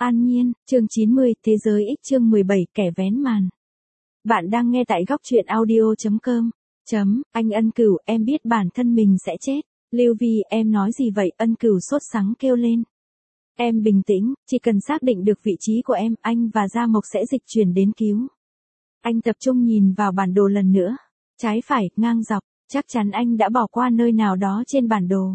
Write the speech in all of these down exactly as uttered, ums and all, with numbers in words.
An Nhiên, chương chín mươi, Thế giới X chương mười bảy, Kẻ vén màn. Bạn đang nghe tại góc truyện audio chấm com. Chấm, anh Ân Cửu, em biết bản thân mình sẽ chết. Lưu Vi, em nói gì vậy? Ân Cửu sốt sắng kêu lên. Em bình tĩnh, chỉ cần xác định được vị trí của em, anh và Gia Mộc sẽ dịch chuyển đến cứu. Anh tập trung nhìn vào bản đồ lần nữa. Trái phải, ngang dọc, chắc chắn anh đã bỏ qua nơi nào đó trên bản đồ.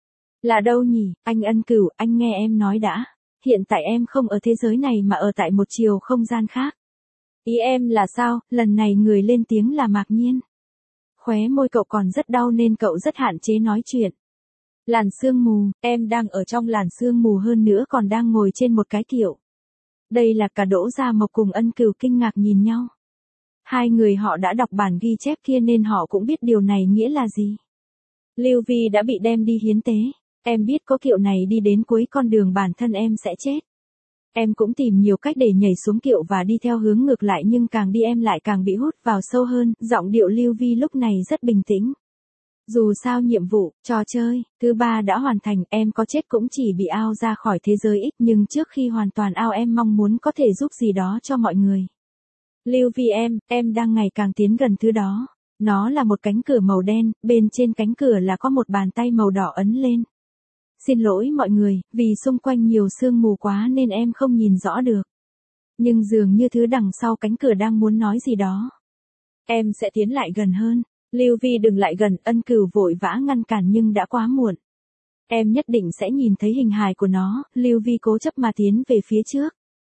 Là đâu nhỉ? Anh Ân Cửu, anh nghe em nói đã. Hiện tại em không ở thế giới này mà ở tại một chiều không gian khác. Ý em là sao? Lần này người lên tiếng là Mạc Nhiên. Khóe môi cậu còn rất đau nên cậu rất hạn chế nói chuyện. Làn sương mù, em đang ở trong làn sương mù hơn nữa còn đang ngồi trên một cái kiệu. Đây là cả Đỗ Gia Mộc cùng Ân Cửu kinh ngạc nhìn nhau. Hai người họ đã đọc bản ghi chép kia nên họ cũng biết điều này nghĩa là gì. Lưu Vi đã bị đem đi hiến tế. Em biết có kiệu này đi đến cuối con đường bản thân em sẽ chết. Em cũng tìm nhiều cách để nhảy xuống kiệu và đi theo hướng ngược lại nhưng càng đi em lại càng bị hút vào sâu hơn. Giọng điệu Lưu Vi lúc này rất bình tĩnh. Dù sao nhiệm vụ, trò chơi, thứ ba đã hoàn thành, em có chết cũng chỉ bị ao ra khỏi thế giới X nhưng trước khi hoàn toàn ao em mong muốn có thể giúp gì đó cho mọi người. Lưu Vi em, em đang ngày càng tiến gần thứ đó. Nó là một cánh cửa màu đen, bên trên cánh cửa là có một bàn tay màu đỏ ấn lên. Xin lỗi mọi người, vì xung quanh nhiều sương mù quá nên em không nhìn rõ được. Nhưng dường như thứ đằng sau cánh cửa đang muốn nói gì đó. Em sẽ tiến lại gần hơn. Lưu Vi đừng lại gần, Ân Cửu vội vã ngăn cản nhưng đã quá muộn. Em nhất định sẽ nhìn thấy hình hài của nó, Lưu Vi cố chấp mà tiến về phía trước.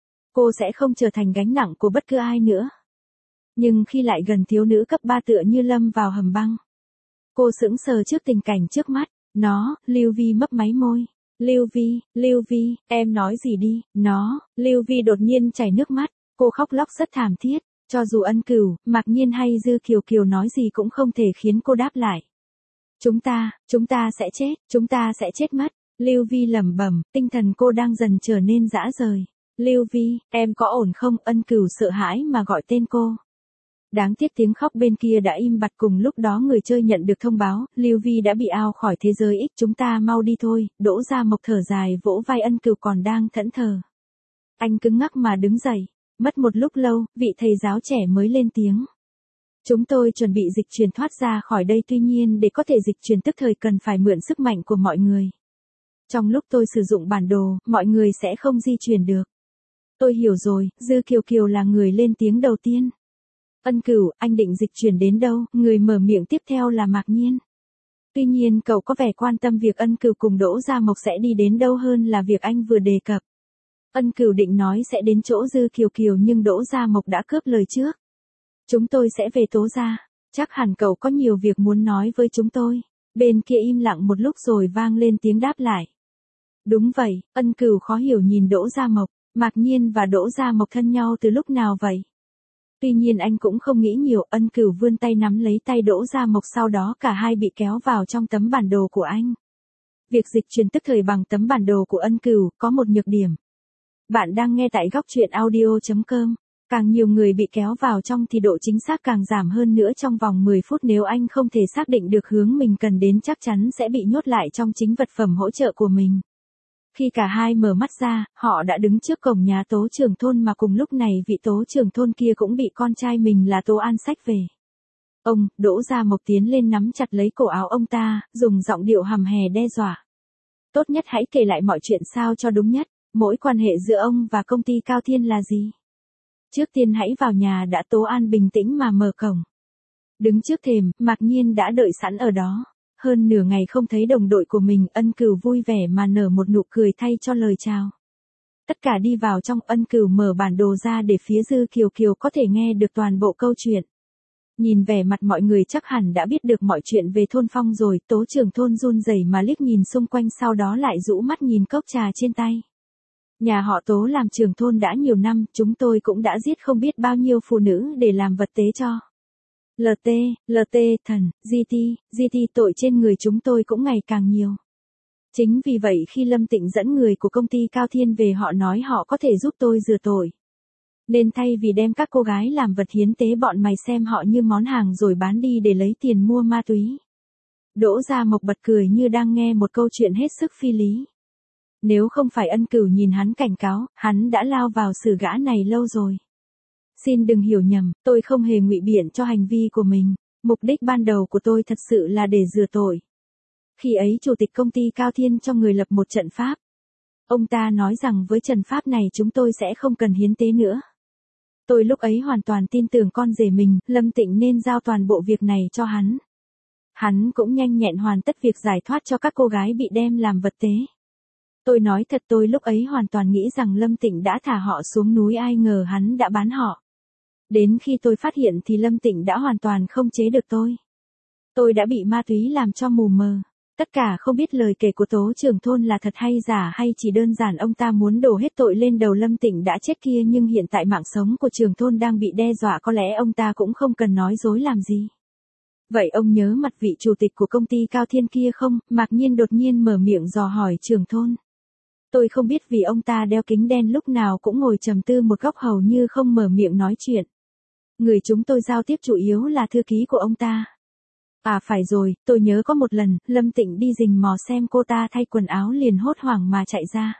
Cô sẽ không trở thành gánh nặng của bất cứ ai nữa. Nhưng khi lại gần thiếu nữ cấp ba tựa như lâm vào hầm băng. Cô sững sờ trước tình cảnh trước mắt. Nó, Lưu Vi mấp máy môi. Lưu Vi, Lưu Vi, em nói gì đi, nó, Lưu Vi đột nhiên chảy nước mắt, cô khóc lóc rất thảm thiết, cho dù Ân Cửu, Mạc Nhiên hay Dư Kiều Kiều nói gì cũng không thể khiến cô đáp lại. Chúng ta, chúng ta sẽ chết, chúng ta sẽ chết mất, Lưu Vi lẩm bẩm, tinh thần cô đang dần trở nên rã rời. Lưu Vi, em có ổn không? Ân Cửu sợ hãi mà gọi tên cô. Đáng tiếc tiếng khóc bên kia đã im bặt cùng lúc đó người chơi nhận được thông báo, Lưu Vi đã bị ao khỏi thế giới X, chúng ta mau đi thôi. Đỗ Gia Mộc thở dài vỗ vai Ân Cửu còn đang thẫn thờ. Anh cứng ngắc mà đứng dậy, mất một lúc lâu, vị thầy giáo trẻ mới lên tiếng. Chúng tôi chuẩn bị dịch chuyển thoát ra khỏi đây tuy nhiên để có thể dịch chuyển tức thời cần phải mượn sức mạnh của mọi người. Trong lúc tôi sử dụng bản đồ, mọi người sẽ không di chuyển được. Tôi hiểu rồi, Dư Kiều Kiều là người lên tiếng đầu tiên. Ân Cửu, anh định dịch chuyển đến đâu? Người mở miệng tiếp theo là Mạc Nhiên. Tuy nhiên cậu có vẻ quan tâm việc Ân Cửu cùng Đỗ Gia Mộc sẽ đi đến đâu hơn là việc anh vừa đề cập. Ân Cửu định nói sẽ đến chỗ Dư Kiều Kiều nhưng Đỗ Gia Mộc đã cướp lời trước. Chúng tôi sẽ về Tố Gia. Chắc hẳn cậu có nhiều việc muốn nói với chúng tôi. Bên kia im lặng một lúc rồi vang lên tiếng đáp lại. Đúng vậy, Ân Cửu khó hiểu nhìn Đỗ Gia Mộc. Mạc Nhiên và Đỗ Gia Mộc thân nhau từ lúc nào vậy? Tuy nhiên anh cũng không nghĩ nhiều, Ân Cửu vươn tay nắm lấy tay Đỗ Gia Mộc sau đó cả hai bị kéo vào trong tấm bản đồ của anh. Việc dịch chuyển tức thời bằng tấm bản đồ của Ân Cửu có một nhược điểm. Bạn đang nghe tại góc truyện audio chấm com. Càng nhiều người bị kéo vào trong thì độ chính xác càng giảm hơn nữa trong vòng mười phút nếu anh không thể xác định được hướng mình cần đến chắc chắn sẽ bị nhốt lại trong chính vật phẩm hỗ trợ của mình. Khi cả hai mở mắt ra, họ đã đứng trước cổng nhà Tố trưởng thôn mà cùng lúc này vị Tố trưởng thôn kia cũng bị con trai mình là Tố An xách về. Ông, Đỗ Gia Mộc tiến lên nắm chặt lấy cổ áo ông ta, dùng giọng điệu hầm hè đe dọa. Tốt nhất hãy kể lại mọi chuyện sao cho đúng nhất, mỗi quan hệ giữa ông và công ty Cao Thiên là gì? Trước tiên hãy vào nhà đã. Tố An bình tĩnh mà mở cổng. Đứng trước thềm, Mạc Nhiên đã đợi sẵn ở đó. Hơn nửa ngày không thấy đồng đội của mình, Ân Cửu vui vẻ mà nở một nụ cười thay cho lời chào. Tất cả đi vào trong, Ân Cửu mở bản đồ ra để phía Dư Kiều Kiều có thể nghe được toàn bộ câu chuyện. Nhìn vẻ mặt mọi người chắc hẳn đã biết được mọi chuyện về thôn Phong rồi, Tố trưởng thôn run rẩy mà liếc nhìn xung quanh sau đó lại rũ mắt nhìn cốc trà trên tay. Nhà họ Tố làm trưởng thôn đã nhiều năm, chúng tôi cũng đã giết không biết bao nhiêu phụ nữ để làm vật tế cho. lờ tê, lờ tê, thần, giê tê, giê tê tội trên người chúng tôi cũng ngày càng nhiều. Chính vì vậy khi Lâm Tịnh dẫn người của công ty Cao Thiên về họ nói họ có thể giúp tôi rửa tội. Nên thay vì đem các cô gái làm vật hiến tế bọn mày xem họ như món hàng rồi bán đi để lấy tiền mua ma túy. Đỗ Gia Mộc bật cười như đang nghe một câu chuyện hết sức phi lý. Nếu không phải Ân Cửu nhìn hắn cảnh cáo, hắn đã lao vào xử gã này lâu rồi. Xin đừng hiểu nhầm, tôi không hề ngụy biện cho hành vi của mình. Mục đích ban đầu của tôi thật sự là để rửa tội. Khi ấy chủ tịch công ty Cao Thiên cho người lập một trận pháp. Ông ta nói rằng với trận pháp này chúng tôi sẽ không cần hiến tế nữa. Tôi lúc ấy hoàn toàn tin tưởng con rể mình, Lâm Tịnh nên giao toàn bộ việc này cho hắn. Hắn cũng nhanh nhẹn hoàn tất việc giải thoát cho các cô gái bị đem làm vật tế. Tôi nói thật, tôi lúc ấy hoàn toàn nghĩ rằng Lâm Tịnh đã thả họ xuống núi, ai ngờ hắn đã bán họ. Đến khi tôi phát hiện thì Lâm Tịnh đã hoàn toàn không chế được tôi. Tôi đã bị ma túy làm cho mù mờ. Tất cả không biết lời kể của Tố trưởng thôn là thật hay giả, hay chỉ đơn giản ông ta muốn đổ hết tội lên đầu Lâm Tịnh đã chết kia, nhưng hiện tại mạng sống của trưởng thôn đang bị đe dọa, có lẽ ông ta cũng không cần nói dối làm gì. Vậy ông nhớ mặt vị chủ tịch của công ty Cao Thiên kia không? Mạc Nhiên đột nhiên mở miệng dò hỏi trưởng thôn. Tôi không biết vì ông ta đeo kính đen, lúc nào cũng ngồi trầm tư một góc, hầu như không mở miệng nói chuyện. Người chúng tôi giao tiếp chủ yếu là thư ký của ông ta. À phải rồi, tôi nhớ có một lần, Lâm Tịnh đi rình mò xem cô ta thay quần áo liền hốt hoảng mà chạy ra.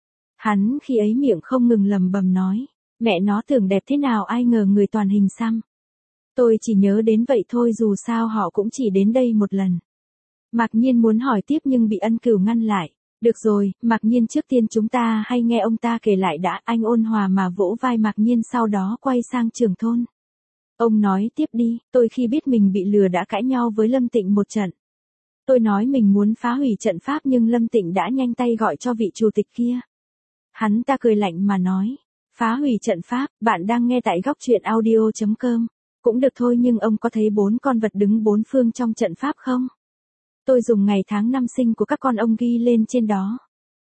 Hắn khi ấy miệng không ngừng lầm bầm nói, mẹ nó tưởng đẹp thế nào ai ngờ người toàn hình xăm. Tôi chỉ nhớ đến vậy thôi, dù sao họ cũng chỉ đến đây một lần. Mạc Nhiên muốn hỏi tiếp nhưng bị Ân Cửu ngăn lại. Được rồi, Mạc Nhiên, trước tiên chúng ta hay nghe ông ta kể lại đã. Anh ôn hòa mà vỗ vai Mạc Nhiên, sau đó quay sang trưởng thôn. Ông nói tiếp đi. Tôi khi biết mình bị lừa đã cãi nhau với Lâm Tịnh một trận. Tôi nói mình muốn phá hủy trận pháp nhưng Lâm Tịnh đã nhanh tay gọi cho vị chủ tịch kia. Hắn ta cười lạnh mà nói, phá hủy trận pháp. Bạn đang nghe tại góc truyện audio chấm com. Cũng được thôi, nhưng ông có thấy bốn con vật đứng bốn phương trong trận pháp không? Tôi dùng ngày tháng năm sinh của các con ông ghi lên trên đó.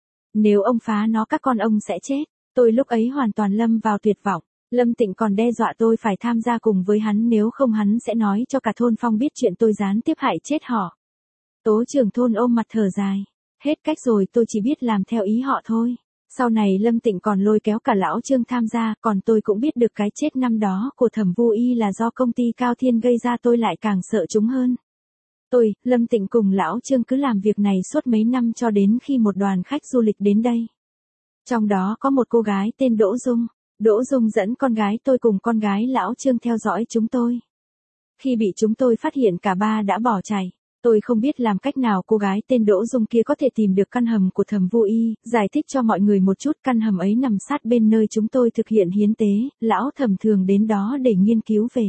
Nếu ông phá nó các con ông sẽ chết. Tôi lúc ấy hoàn toàn lâm vào tuyệt vọng. Lâm Tịnh còn đe dọa tôi phải tham gia cùng với hắn, nếu không hắn sẽ nói cho cả thôn Phong biết chuyện tôi gián tiếp hại chết họ. Tố trưởng thôn ôm mặt thở dài. Hết cách rồi, tôi chỉ biết làm theo ý họ thôi. Sau này Lâm Tịnh còn lôi kéo cả lão Trương tham gia, còn tôi cũng biết được cái chết năm đó của Thẩm Vu Y là do công ty Cao Thiên gây ra, tôi lại càng sợ chúng hơn. Tôi, Lâm Tịnh cùng lão Trương cứ làm việc này suốt mấy năm cho đến khi một đoàn khách du lịch đến đây. Trong đó có một cô gái tên Đỗ Dung. Đỗ Dung dẫn con gái tôi cùng con gái lão Trương theo dõi chúng tôi. Khi bị chúng tôi phát hiện cả ba đã bỏ chạy. Tôi không biết làm cách nào cô gái tên Đỗ Dung kia có thể tìm được căn hầm của Thẩm Vu Y, giải thích cho mọi người một chút. Căn hầm ấy nằm sát bên nơi chúng tôi thực hiện hiến tế, lão Thẩm thường đến đó để nghiên cứu về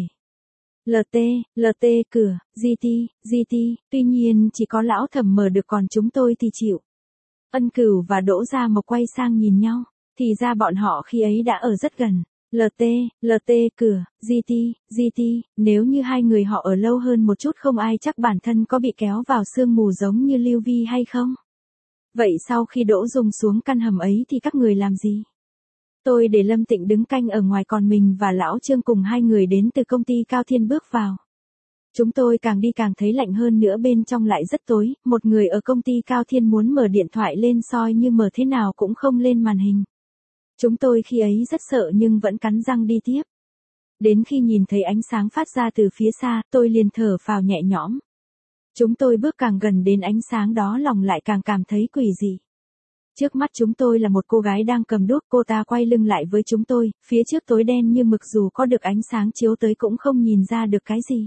lờ tê, lờ tê cửa, giê tê, giê tê, tuy nhiên chỉ có lão Thẩm mở được, còn chúng tôi thì chịu. Ân Cửu và Đỗ Gia Mộc quay sang nhìn nhau, thì ra bọn họ khi ấy đã ở rất gần. lờ tê, lờ tê cửa, giê tê, giê tê, nếu như hai người họ ở lâu hơn một chút không ai chắc bản thân có bị kéo vào sương mù giống như Lưu Vi hay không. Vậy sau khi Đỗ Dung xuống căn hầm ấy thì các người làm gì? Tôi để Lâm Tịnh đứng canh ở ngoài, còn mình và lão Trương cùng hai người đến từ công ty Cao Thiên bước vào. Chúng tôi càng đi càng thấy lạnh hơn nữa, bên trong lại rất tối, một người ở công ty Cao Thiên muốn mở điện thoại lên soi nhưng mở thế nào cũng không lên màn hình. Chúng tôi khi ấy rất sợ nhưng vẫn cắn răng đi tiếp. Đến khi nhìn thấy ánh sáng phát ra từ phía xa, tôi liền thở phào nhẹ nhõm. Chúng tôi bước càng gần đến ánh sáng đó, lòng lại càng cảm thấy quỷ dị. Trước mắt chúng tôi là một cô gái đang cầm đuốc, cô ta quay lưng lại với chúng tôi, phía trước tối đen như mực, dù có được ánh sáng chiếu tới cũng không nhìn ra được cái gì.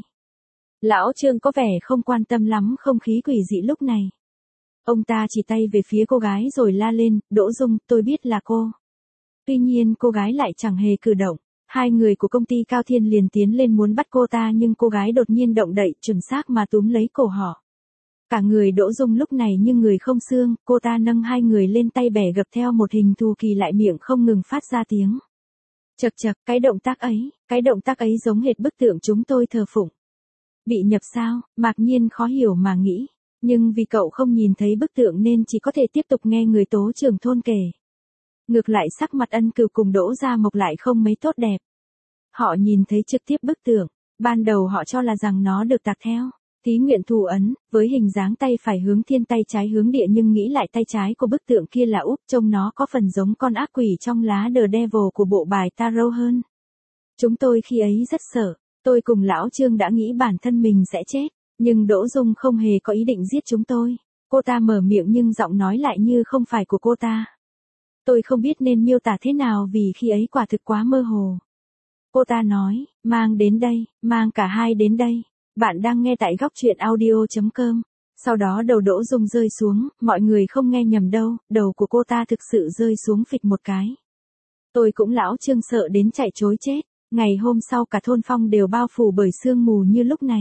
Lão Trương có vẻ không quan tâm lắm không khí quỷ dị lúc này. Ông ta chỉ tay về phía cô gái rồi la lên, Đỗ Dung, tôi biết là cô. Tuy nhiên cô gái lại chẳng hề cử động. Hai người của công ty Cao Thiên liền tiến lên muốn bắt cô ta nhưng cô gái đột nhiên động đậy, chuẩn xác mà túm lấy cổ họ. Cả người Đỗ Dung lúc này như người không xương, cô ta nâng hai người lên tay bẻ gập theo một hình thù kỳ lạ, miệng không ngừng phát ra tiếng chậc chậc. Cái động tác ấy, cái động tác ấy giống hệt bức tượng chúng tôi thờ phụng. Bị nhập sao? Mạc Nhiên khó hiểu mà nghĩ, nhưng vì cậu không nhìn thấy bức tượng nên chỉ có thể tiếp tục nghe người Tố trưởng thôn kể. Ngược lại sắc mặt Ân Cửu cùng Đỗ Gia Mộc lại không mấy tốt đẹp. Họ nhìn thấy trực tiếp bức tượng, ban đầu họ cho là rằng nó được tạc theo thí nguyện thủ ấn, với hình dáng tay phải hướng thiên tay trái hướng địa, nhưng nghĩ lại tay trái của bức tượng kia là úp, trông nó có phần giống con ác quỷ trong lá The Devil của bộ bài Tarot hơn. Chúng tôi khi ấy rất sợ, tôi cùng lão Trương đã nghĩ bản thân mình sẽ chết, nhưng Đỗ Dung không hề có ý định giết chúng tôi. Cô ta mở miệng nhưng giọng nói lại như không phải của cô ta. Tôi không biết nên miêu tả thế nào vì khi ấy quả thực quá mơ hồ. Cô ta nói, mang đến đây, mang cả hai đến đây. Bạn đang nghe tại góc truyện audio.com. Sau đó đầu Đỗ Dung rơi xuống, mọi người không nghe nhầm đâu, đầu của cô ta thực sự rơi xuống phịch một cái. Tôi cũng lão Trương sợ đến chạy trối chết. Ngày hôm sau cả thôn Phong đều bao phủ bởi sương mù như lúc này.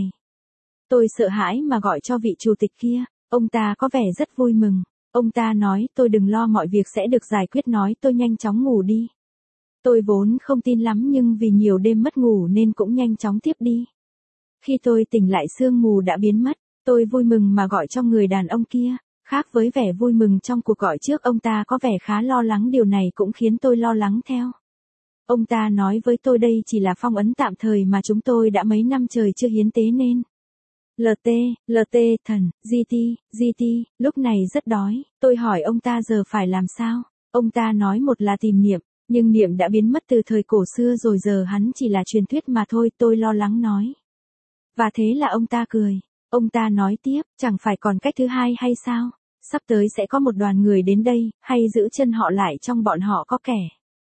Tôi sợ hãi mà gọi cho vị chủ tịch kia, ông ta có vẻ rất vui mừng. Ông ta nói tôi đừng lo, mọi việc sẽ được giải quyết, nói tôi nhanh chóng ngủ đi. Tôi vốn không tin lắm nhưng vì nhiều đêm mất ngủ nên cũng nhanh chóng tiếp đi. Khi tôi tỉnh lại sương mù đã biến mất, tôi vui mừng mà gọi cho người đàn ông kia. Khác với vẻ vui mừng trong cuộc gọi trước, ông ta có vẻ khá lo lắng, điều này cũng khiến tôi lo lắng theo. Ông ta nói với tôi đây chỉ là phong ấn tạm thời mà chúng tôi đã mấy năm trời chưa hiến tế nên. lờ tê, lờ tê thần, giê tê, giê tê, lúc này rất đói, tôi hỏi ông ta giờ phải làm sao, ông ta nói một là tìm niệm, nhưng niệm đã biến mất từ thời cổ xưa rồi, giờ hắn chỉ là truyền thuyết mà thôi, tôi lo lắng nói. Và thế là ông ta cười, ông ta nói tiếp, chẳng phải còn cách thứ hai hay sao, sắp tới sẽ có một đoàn người đến đây, hay giữ chân họ lại, trong bọn họ có kẻ.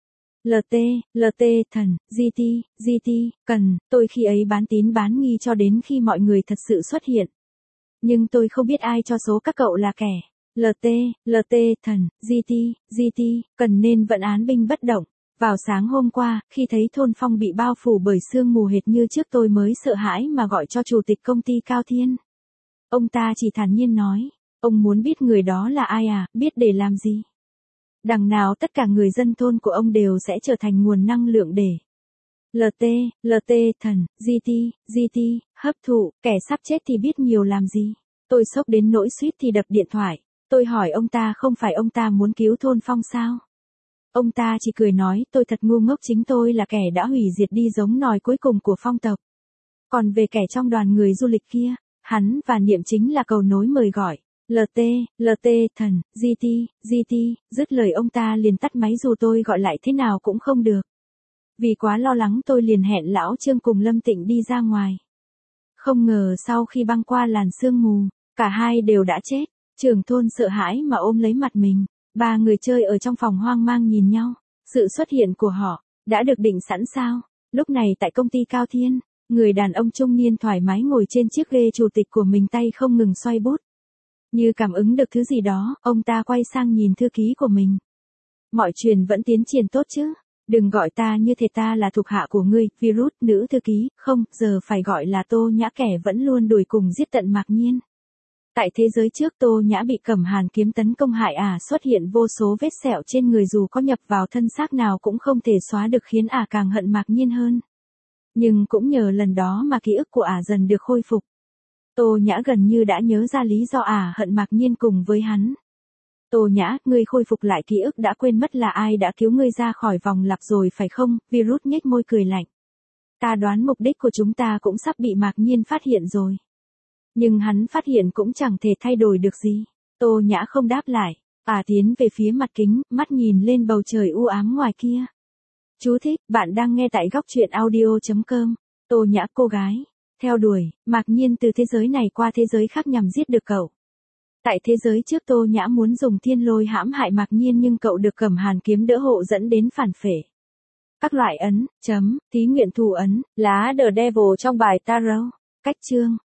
lờ tê, lờ tê thần, giê tê, giê tê, cần, tôi khi ấy bán tín bán nghi cho đến khi mọi người thật sự xuất hiện. Nhưng tôi không biết ai cho số các cậu là kẻ. lờ tê, lờ tê thần, giê tê, giê tê, cần nên vẫn án binh bất động. Vào sáng hôm qua, khi thấy thôn Phong bị bao phủ bởi sương mù hệt như trước, tôi mới sợ hãi mà gọi cho chủ tịch công ty Cao Thiên. Ông ta chỉ thản nhiên nói, ông muốn biết người đó là ai à, biết để làm gì? Đằng nào tất cả người dân thôn của ông đều sẽ trở thành nguồn năng lượng để lờ tê, lờ tê thần, giê tê, giê tê, hấp thụ, kẻ sắp chết thì biết nhiều làm gì. Tôi sốc đến nỗi suýt thì đập điện thoại. Tôi hỏi ông ta không phải ông ta muốn cứu thôn Phong sao? Ông ta chỉ cười nói tôi thật ngu ngốc, chính tôi là kẻ đã hủy diệt đi giống nòi cuối cùng của Phong tộc. Còn về kẻ trong đoàn người du lịch kia, hắn và Niệm chính là cầu nối mời gọi. lờ tê, lờ tê thần, giê tê, giê tê, dứt lời ông ta liền tắt máy, dù tôi gọi lại thế nào cũng không được. Vì quá lo lắng tôi liền hẹn lão Trương cùng Lâm Tịnh đi ra ngoài. Không ngờ sau khi băng qua làn sương mù, cả hai đều đã chết. Trưởng thôn sợ hãi mà ôm lấy mặt mình. Ba người chơi ở trong phòng hoang mang nhìn nhau. Sự xuất hiện của họ đã được định sẵn sao? Lúc này tại công ty Cao Thiên, người đàn ông trung niên thoải mái ngồi trên chiếc ghế chủ tịch của mình, tay không ngừng xoay bút. Như cảm ứng được thứ gì đó, ông ta quay sang nhìn thư ký của mình. Mọi chuyện vẫn tiến triển tốt chứ? Đừng gọi ta như thế, ta là thuộc hạ của ngươi, virus, nữ thư ký, không, giờ phải gọi là Tô Nhã, kẻ vẫn luôn đuổi cùng giết tận Mạc Nhiên. Tại thế giới trước Tô Nhã bị Cẩm Hàn kiếm tấn công hại ả, xuất hiện vô số vết sẹo trên người, dù có nhập vào thân xác nào cũng không thể xóa được, khiến ả càng hận Mạc Nhiên hơn. Nhưng cũng nhờ lần đó mà ký ức của ả dần được khôi phục. Tô Nhã gần như đã nhớ ra lý do ả hận Mạc Nhiên cùng với hắn. Tô Nhã, ngươi khôi phục lại ký ức, đã quên mất là ai đã cứu ngươi ra khỏi vòng lặp rồi phải không? Virus nhếch môi cười lạnh. Ta đoán mục đích của chúng ta cũng sắp bị Mạc Nhiên phát hiện rồi. Nhưng hắn phát hiện cũng chẳng thể thay đổi được gì. Tô Nhã không đáp lại. Ả tiến về phía mặt kính, mắt nhìn lên bầu trời u ám ngoài kia. Chú thích, bạn đang nghe tại góc truyện audio.com. Tô Nhã, cô gái theo đuổi Mạc Nhiên từ thế giới này qua thế giới khác nhằm giết được cậu. Tại thế giới trước Tô Nhã muốn dùng thiên lôi hãm hại Mạc Nhiên nhưng cậu được Cẩm Hàn kiếm đỡ hộ dẫn đến phản phệ. Các loại ấn, chấm, thí nguyện thủ ấn, lá The Devil trong bài Tarot. Cách chương.